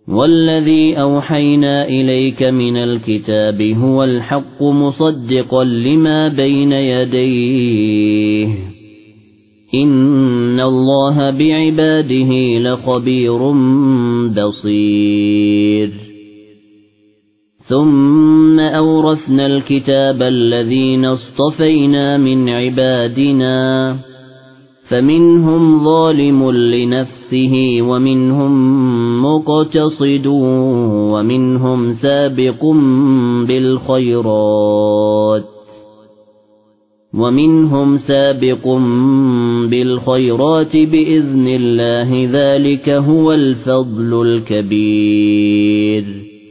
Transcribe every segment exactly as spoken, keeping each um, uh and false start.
والذي أوحينا إليك من الكتاب هو الحق مصدقا لما بين يديه إن الله بعباده لخبير بصير ثم أورثنا الكتاب الذين اصطفينا من عبادنا فمنهم ظالم لنفسه ومنهم مقتصد ومنهم سابق بالخيرات ومنهم سابق بالخيرات بإذن الله ذلك هو الفضل الكبير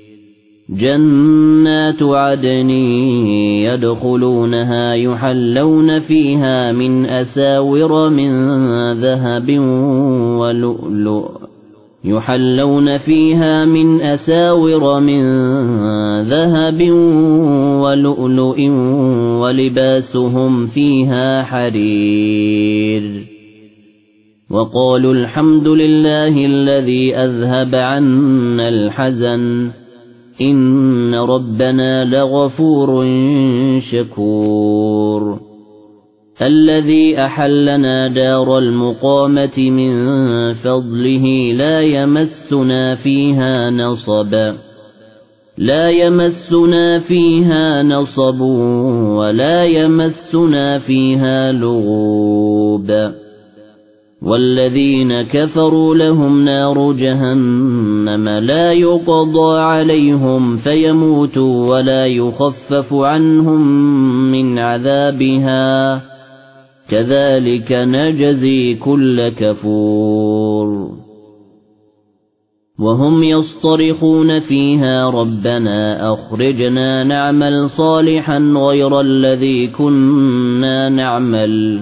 جنات عدن يدخلونها يحلون فيها من أساور من ذهب ولؤلؤ يحلون فيها من أساور من ذهب ولؤلؤ ولباسهم فيها حرير وقالوا الحمد لله الذي أذهب عنا الحزن إن ربنا لغفور شكور الذي أحلنا دار المقامة من فضله لا يمسنا فيها نصب لا يمسنا فيها نصب ولا يمسنا فيها لغوب والذين كفروا لهم نار جهنم لا يقضى عليهم فيموتوا ولا يخفف عنهم من عذابها كذلك نجزي كل كفور وهم يصطرخون فيها ربنا أخرجنا نعمل صالحا غير الذي كنا نعمل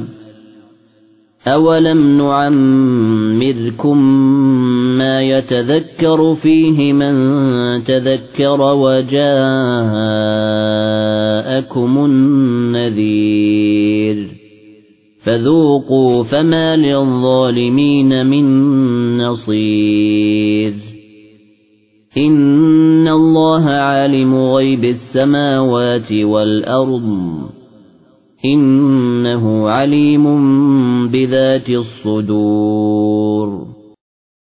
أولم نعمركم ما يتذكر فيه من تذكر وجاءكم النذير فذوقوا فما للظالمين من نصير إن الله عالم غيب السماوات والأرض إنه عليم بذات الصدور